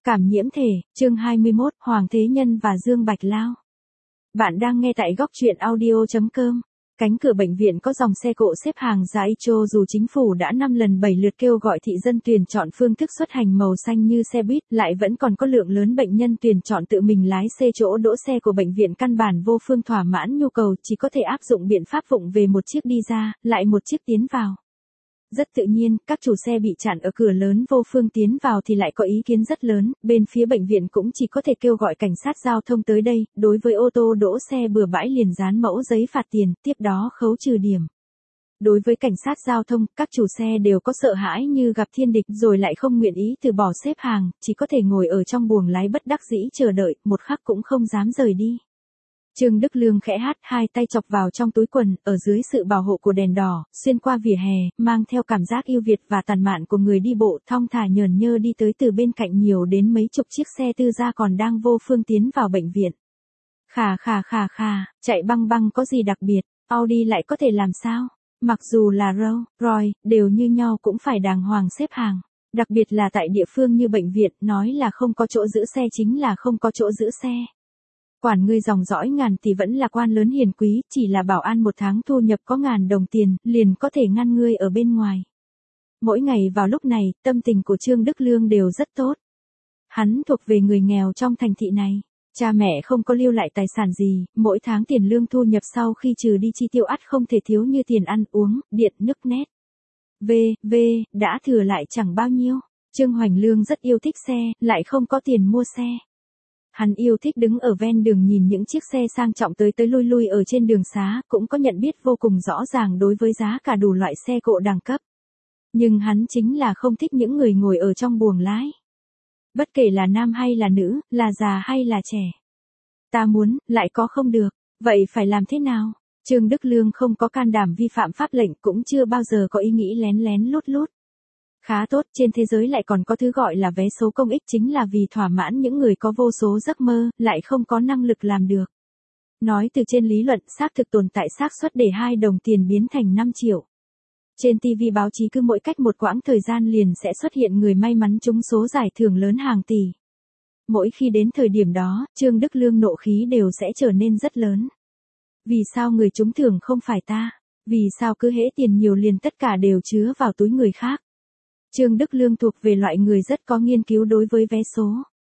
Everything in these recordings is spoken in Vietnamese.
Cảm nhiễm thể, chương 21, Hoàng Thế Nhân và Dương Bạch Lao. Bạn đang nghe tại góc truyện audio.com. Cánh cửa bệnh viện có dòng xe cộ xếp hàng dài cho dù chính phủ đã 5 lần 7 lượt kêu gọi thị dân tuyển chọn phương thức xuất hành màu xanh như xe buýt, lại vẫn còn có lượng lớn bệnh nhân tuyển chọn tự mình lái xe, chỗ đỗ xe của bệnh viện căn bản vô phương thỏa mãn nhu cầu, chỉ có thể áp dụng biện pháp vụng về, một chiếc đi ra, lại một chiếc tiến vào. Rất tự nhiên, các chủ xe bị chặn ở cửa lớn vô phương tiến vào thì lại có ý kiến rất lớn, bên phía bệnh viện cũng chỉ có thể kêu gọi cảnh sát giao thông tới đây, đối với ô tô đỗ xe bừa bãi liền dán mẫu giấy phạt tiền, tiếp đó khấu trừ điểm. Đối với cảnh sát giao thông, các chủ xe đều có sợ hãi như gặp thiên địch, rồi lại không nguyện ý từ bỏ xếp hàng, chỉ có thể ngồi ở trong buồng lái bất đắc dĩ chờ đợi, một khắc cũng không dám rời đi. Trương Đức Lương khẽ hát, hai tay chọc vào trong túi quần, ở dưới sự bảo hộ của đèn đỏ, xuyên qua vỉa hè, mang theo cảm giác yêu Việt và tản mạn của người đi bộ, thong thả nhờn nhơ đi tới, từ bên cạnh nhiều đến mấy chục chiếc xe tư gia còn đang vô phương tiến vào bệnh viện. Khà, chạy băng băng có gì đặc biệt, Audi lại có thể làm sao? Mặc dù là Rolls Royce, đều như nhau cũng phải đàng hoàng xếp hàng. Đặc biệt là tại địa phương như bệnh viện, nói là không có chỗ giữ xe chính là không có chỗ giữ xe. Quản ngươi dòng dõi ngàn tỷ vẫn là quan lớn hiền quý, chỉ là bảo an một tháng thu nhập có ngàn đồng tiền, liền có thể ngăn ngươi ở bên ngoài. Mỗi ngày vào lúc này, tâm tình của Trương Đức Lương đều rất tốt. Hắn thuộc về người nghèo trong thành thị này. Cha mẹ không có lưu lại tài sản gì, mỗi tháng tiền lương thu nhập sau khi trừ đi chi tiêu ắt không thể thiếu như tiền ăn uống, điện, nước nét. Đã thừa lại chẳng bao nhiêu. Trương Hoành Lương rất yêu thích xe, lại không có tiền mua xe. Hắn yêu thích đứng ở ven đường nhìn những chiếc xe sang trọng tới lui ở trên đường xá, cũng có nhận biết vô cùng rõ ràng đối với giá cả đủ loại xe cộ đẳng cấp. Nhưng hắn chính là không thích những người ngồi ở trong buồng lái. Bất kể là nam hay là nữ, là già hay là trẻ. Ta muốn, lại có không được, vậy phải làm thế nào? Trương Đức Lương không có can đảm vi phạm pháp lệnh, cũng chưa bao giờ có ý nghĩ lén lén lút. Khá tốt, trên thế giới lại còn có thứ gọi là vé số công ích, chính là vì thỏa mãn những người có vô số giấc mơ, lại không có năng lực làm được. Nói từ trên lý luận, xác thực tồn tại xác suất để 2 đồng tiền biến thành 5 triệu. Trên TV báo chí cứ mỗi cách một quãng thời gian liền sẽ xuất hiện người may mắn trúng số giải thưởng lớn hàng tỷ. Mỗi khi đến thời điểm đó, Trương Đức Lương nộ khí đều sẽ trở nên rất lớn. Vì sao người trúng thưởng không phải ta? Vì sao cứ hễ tiền nhiều liền tất cả đều chứa vào túi người khác? Trương Đức Lương thuộc về loại người rất có nghiên cứu đối với vé số.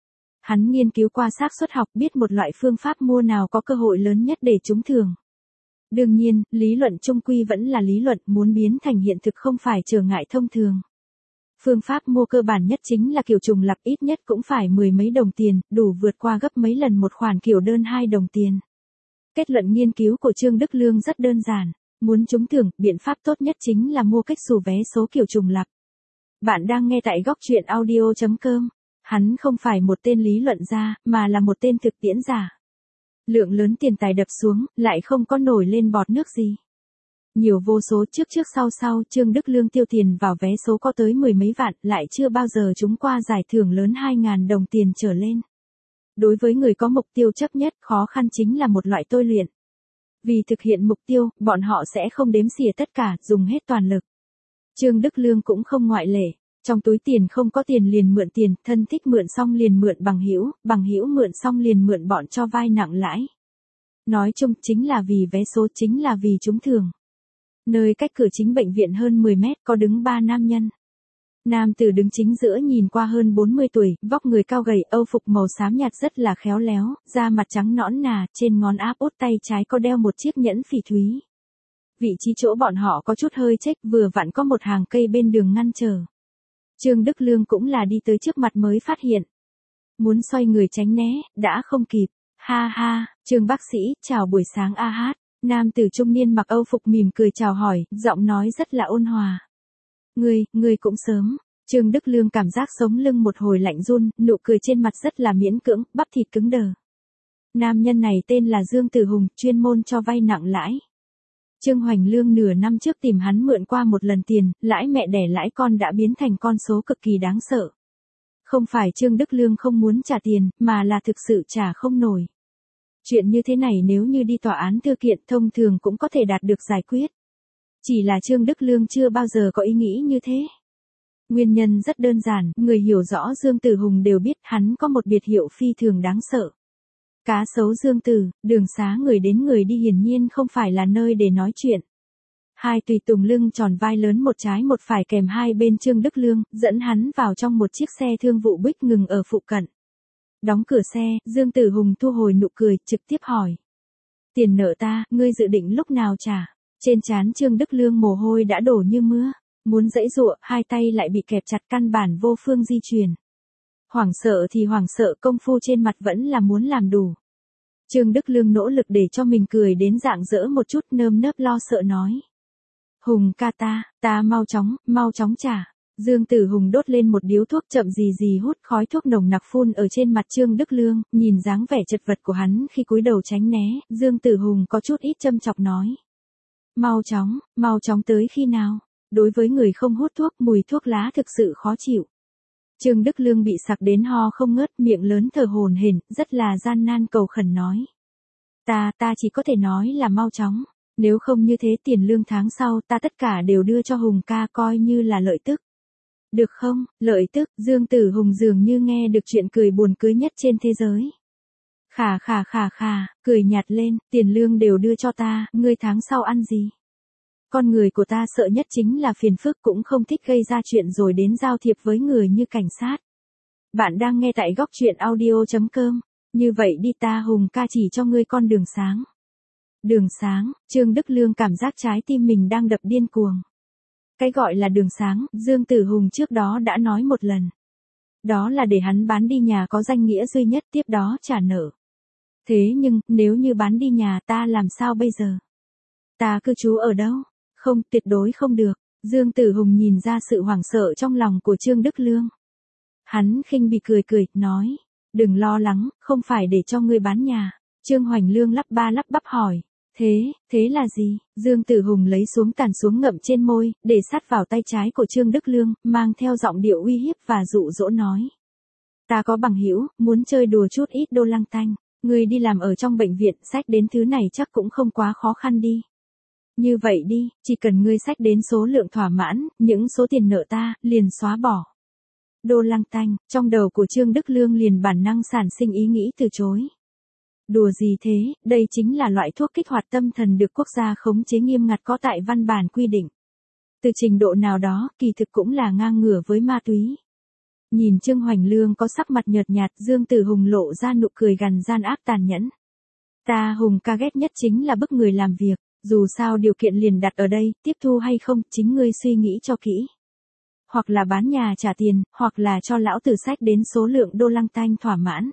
Hắn nghiên cứu qua xác suất học, biết một loại phương pháp mua nào có cơ hội lớn nhất để trúng thưởng. Đương nhiên, lý luận chung quy vẫn là lý luận, muốn biến thành hiện thực không phải trở ngại thông thường. Phương pháp mua cơ bản nhất chính là kiểu trùng lặp, ít nhất cũng phải 10 mấy đồng tiền, đủ vượt qua gấp mấy lần một khoản kiểu đơn 2 đồng tiền. Kết luận nghiên cứu của Trương Đức Lương rất đơn giản. Muốn trúng thưởng, biện pháp tốt nhất chính là mua cách xù vé số kiểu trùng lặp. Bạn đang nghe tại góc truyện audio.com. Hắn không phải một tên lý luận gia, mà là một tên thực tiễn giả. Lượng lớn tiền tài đập xuống, lại không có nổi lên bọt nước gì. Nhiều vô số trước sau, Trương Đức Lương tiêu tiền vào vé số có tới 10 mấy vạn, lại chưa bao giờ trúng qua giải thưởng lớn 2.000 đồng tiền trở lên. Đối với người có mục tiêu chấp nhất, khó khăn chính là một loại tôi luyện. Vì thực hiện mục tiêu, bọn họ sẽ không đếm xỉa tất cả, dùng hết toàn lực. Trương Đức Lương cũng không ngoại lệ. Trong túi tiền không có tiền liền mượn tiền, thân thích mượn xong liền mượn bằng hữu mượn xong liền mượn bọn cho vay nặng lãi. Nói chung chính là vì vé số, chính là vì trúng thưởng. Nơi cách cửa chính bệnh viện hơn 10 mét có đứng 3 nam nhân. Nam tử đứng chính giữa nhìn qua hơn 40 tuổi, vóc người cao gầy, âu phục màu xám nhạt rất là khéo léo, da mặt trắng nõn nà, trên ngón áp út tay trái có đeo một chiếc nhẫn phỉ thúy. Vị trí chỗ bọn họ có chút hơi chếch, vừa vặn có một hàng cây bên đường ngăn trở. Trương Đức Lương cũng là đi tới trước mặt mới phát hiện. Muốn xoay người tránh né, đã không kịp. Ha, Trương bác sĩ, chào buổi sáng a hát. Nam tử trung niên mặc âu phục mỉm cười chào hỏi, giọng nói rất là ôn hòa. Ngươi cũng sớm. Trương Đức Lương cảm giác sống lưng một hồi lạnh run, nụ cười trên mặt rất là miễn cưỡng, bắp thịt cứng đờ. Nam nhân này tên là Dương Tử Hùng, chuyên môn cho vay nặng lãi. Trương Hoành Lương nửa năm trước tìm hắn mượn qua một lần tiền, lãi mẹ đẻ lãi con đã biến thành con số cực kỳ đáng sợ. Không phải Trương Đức Lương không muốn trả tiền, mà là thực sự trả không nổi. Chuyện như thế này nếu như đi tòa án thư kiện thông thường cũng có thể đạt được giải quyết. Chỉ là Trương Đức Lương chưa bao giờ có ý nghĩ như thế. Nguyên nhân rất đơn giản, người hiểu rõ Dương Tử Hùng đều biết hắn có một biệt hiệu phi thường đáng sợ. Cá sấu Dương Tử, đường xá người đến người đi hiển nhiên không phải là nơi để nói chuyện. Hai tùy tùng lưng tròn vai lớn một trái một phải kèm hai bên Trương Đức Lương, dẫn hắn vào trong một chiếc xe thương vụ Buick ngừng ở phụ cận. Đóng cửa xe, Dương Tử Hùng thu hồi nụ cười, trực tiếp hỏi. Tiền nợ ta, ngươi dự định lúc nào trả? Trên trán Trương Đức Lương mồ hôi đã đổ như mưa, muốn giãy giụa, hai tay lại bị kẹp chặt căn bản vô phương di chuyển. Hoảng sợ thì hoảng sợ, công phu trên mặt vẫn là muốn làm đủ. Trương Đức Lương nỗ lực để cho mình cười đến rạng rỡ một chút, nơm nớp lo sợ nói. Hùng ca ta mau chóng trả. Dương Tử Hùng đốt lên một điếu thuốc, chậm gì hút khói thuốc nồng nặc phun ở trên mặt Trương Đức Lương, nhìn dáng vẻ chật vật của hắn khi cúi đầu tránh né, Dương Tử Hùng có chút ít châm chọc nói. Mau chóng tới khi nào? Đối với người không hút thuốc, mùi thuốc lá thực sự khó chịu. Trương Đức Lương bị sặc đến ho không ngớt, miệng lớn thở hổn hển, rất là gian nan cầu khẩn nói. Ta chỉ có thể nói là mau chóng, nếu không như thế tiền lương tháng sau ta tất cả đều đưa cho Hùng ca coi như là lợi tức. Được không, lợi tức? Dương Tử Hùng dường như nghe được chuyện cười buồn cười nhất trên thế giới. Khà, cười nhạt lên, tiền lương đều đưa cho ta, ngươi tháng sau ăn gì? Con người của ta sợ nhất chính là phiền phức, cũng không thích gây ra chuyện rồi đến giao thiệp với người như cảnh sát. Bạn đang nghe tại góc truyện audio.com. Như vậy đi, ta Hùng ca chỉ cho ngươi con đường sáng. Đường sáng, Trương Đức Lương cảm giác trái tim mình đang đập điên cuồng. Cái gọi là đường sáng, Dương Tử Hùng trước đó đã nói một lần. Đó là để hắn bán đi nhà có danh nghĩa duy nhất, tiếp đó trả nợ. Thế nhưng, nếu như bán đi nhà ta làm sao bây giờ? Ta cư trú ở đâu? Không, tuyệt đối không được. Dương Tử Hùng nhìn ra sự hoảng sợ trong lòng của Trương Đức Lương. Hắn khinh bỉ cười, nói. Đừng lo lắng, không phải để cho ngươi bán nhà. Trương Hoành Lương lắp bắp hỏi. Thế là gì? Dương Tử Hùng lấy xuống tàn xuống ngậm trên môi, để sát vào tay trái của Trương Đức Lương, mang theo giọng điệu uy hiếp và dụ dỗ nói. Ta có bằng hữu, muốn chơi đùa chút ít đô lăng tanh. Ngươi đi làm ở trong bệnh viện, xách đến thứ này chắc cũng không quá khó khăn đi. Như vậy đi, chỉ cần ngươi xách đến số lượng thỏa mãn, những số tiền nợ ta, liền xóa bỏ. Đô lăng tanh, trong đầu của Trương Đức Lương liền bản năng sản sinh ý nghĩ từ chối. Đùa gì thế, đây chính là loại thuốc kích hoạt tâm thần được quốc gia khống chế nghiêm ngặt có tại văn bản quy định. Từ trình độ nào đó, kỳ thực cũng là ngang ngửa với ma túy. Nhìn Trương Hoành Lương có sắc mặt nhợt nhạt, Dương Tử Hùng lộ ra nụ cười gằn gian ác tàn nhẫn. Ta Hùng ca ghét nhất chính là bức người làm việc, dù sao điều kiện liền đặt ở đây, tiếp thu hay không, chính ngươi suy nghĩ cho kỹ. Hoặc là bán nhà trả tiền, hoặc là cho lão tử xách đến số lượng đô lăng tanh thỏa mãn.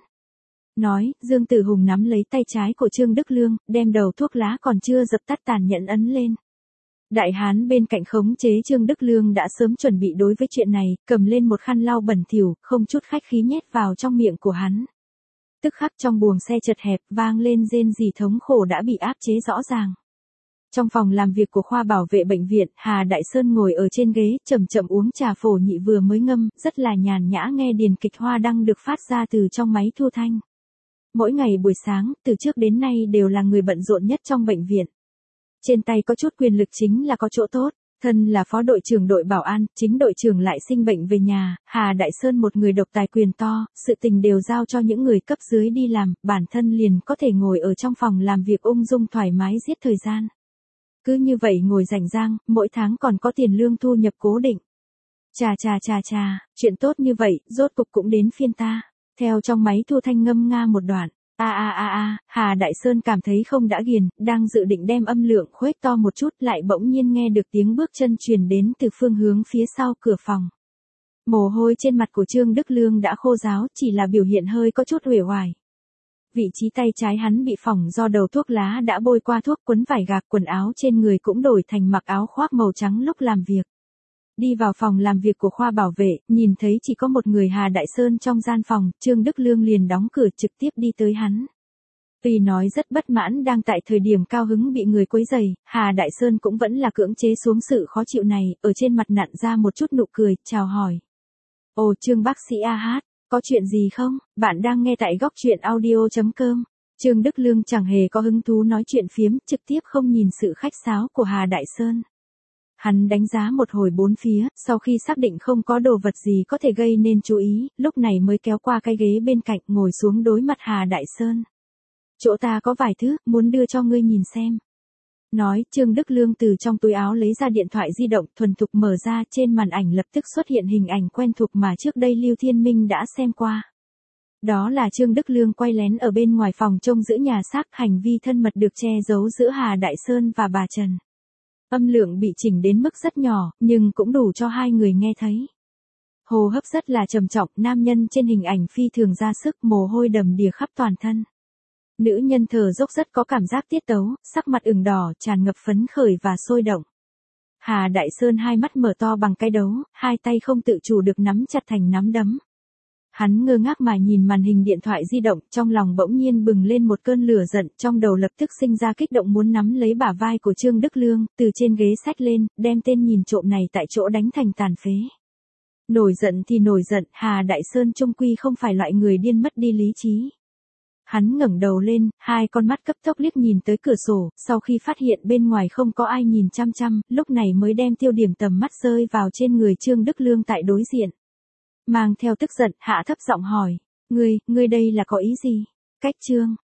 Nói, Dương Tử Hùng nắm lấy tay trái của Trương Đức Lương, đem đầu thuốc lá còn chưa dập tắt tàn nhẫn ấn lên. Đại hán bên cạnh khống chế Trương Đức Lương đã sớm chuẩn bị đối với chuyện này, cầm lên một khăn lau bẩn thỉu, không chút khách khí nhét vào trong miệng của hắn. Tức khắc trong buồng xe chật hẹp, vang lên rên rỉ thống khổ đã bị áp chế rõ ràng. Trong phòng làm việc của khoa bảo vệ bệnh viện, Hà Đại Sơn ngồi ở trên ghế, chậm chậm uống trà phổ nhị vừa mới ngâm, rất là nhàn nhã nghe điền kịch hoa đăng được phát ra từ trong máy thu thanh. Mỗi ngày buổi sáng, từ trước đến nay đều là người bận rộn nhất trong bệnh viện. Trên tay có chút quyền lực chính là có chỗ tốt, thân là phó đội trưởng đội bảo an, chính đội trưởng lại sinh bệnh về nhà, Hà Đại Sơn một người độc tài quyền to, sự tình đều giao cho những người cấp dưới đi làm, bản thân liền có thể ngồi ở trong phòng làm việc ung dung thoải mái giết thời gian. Cứ như vậy ngồi rảnh rang, mỗi tháng còn có tiền lương thu nhập cố định. Chà, chuyện tốt như vậy, rốt cục cũng đến phiên ta. Theo trong máy thu thanh ngâm nga một đoạn. Hà Đại Sơn cảm thấy không đã ghiền, đang dự định đem âm lượng khuếch to một chút, lại bỗng nhiên nghe được tiếng bước chân truyền đến từ phương hướng phía sau cửa phòng. Mồ hôi trên mặt của Trương Đức Lương đã khô ráo, chỉ là biểu hiện hơi có chút uể oải. Vị trí tay trái hắn bị phỏng do đầu thuốc lá đã bôi qua thuốc, quấn vải gạc, quần áo trên người cũng đổi thành mặc áo khoác màu trắng lúc làm việc. Đi vào phòng làm việc của khoa bảo vệ, nhìn thấy chỉ có một người Hà Đại Sơn trong gian phòng, Trương Đức Lương liền đóng cửa trực tiếp đi tới hắn. Vì nói rất bất mãn đang tại thời điểm cao hứng bị người quấy rầy, Hà Đại Sơn cũng vẫn là cưỡng chế xuống sự khó chịu này, ở trên mặt nặn ra một chút nụ cười, chào hỏi. Ồ, Trương bác sĩ A.H, có chuyện gì không? Bạn đang nghe tại góc truyện audio.com. Trương Đức Lương chẳng hề có hứng thú nói chuyện phiếm, trực tiếp không nhìn sự khách sáo của Hà Đại Sơn. Hắn đánh giá một hồi bốn phía, sau khi xác định không có đồ vật gì có thể gây nên chú ý, lúc này mới kéo qua cái ghế bên cạnh ngồi xuống đối mặt Hà Đại Sơn. Chỗ ta có vài thứ, muốn đưa cho ngươi nhìn xem. Nói, Trương Đức Lương từ trong túi áo lấy ra điện thoại di động, thuần thục mở ra, trên màn ảnh lập tức xuất hiện hình ảnh quen thuộc mà trước đây Lưu Thiên Minh đã xem qua. Đó là Trương Đức Lương quay lén ở bên ngoài phòng trông giữ nhà xác, hành vi thân mật được che giấu giữa Hà Đại Sơn và bà Trần. Âm lượng bị chỉnh đến mức rất nhỏ, nhưng cũng đủ cho hai người nghe thấy. Hô hấp rất là trầm trọng, nam nhân trên hình ảnh phi thường ra sức, mồ hôi đầm đìa khắp toàn thân. Nữ nhân thở dốc rất có cảm giác tiết tấu, sắc mặt ửng đỏ, tràn ngập phấn khởi và sôi động. Hà Đại Sơn hai mắt mở to bằng cái đấu, hai tay không tự chủ được nắm chặt thành nắm đấm. Hắn ngơ ngác mà nhìn màn hình điện thoại di động, trong lòng bỗng nhiên bừng lên một cơn lửa giận, trong đầu lập tức sinh ra kích động muốn nắm lấy bả vai của Trương Đức Lương, từ trên ghế xách lên, đem tên nhìn trộm này tại chỗ đánh thành tàn phế. Nổi giận thì nổi giận, Hà Đại Sơn chung quy không phải loại người điên mất đi lý trí. Hắn ngẩng đầu lên, hai con mắt cấp tốc liếc nhìn tới cửa sổ, sau khi phát hiện bên ngoài không có ai nhìn chăm chăm, lúc này mới đem tiêu điểm tầm mắt rơi vào trên người Trương Đức Lương tại đối diện. Mang theo tức giận, hạ thấp giọng hỏi, ngươi đây là có ý gì? Cách Trương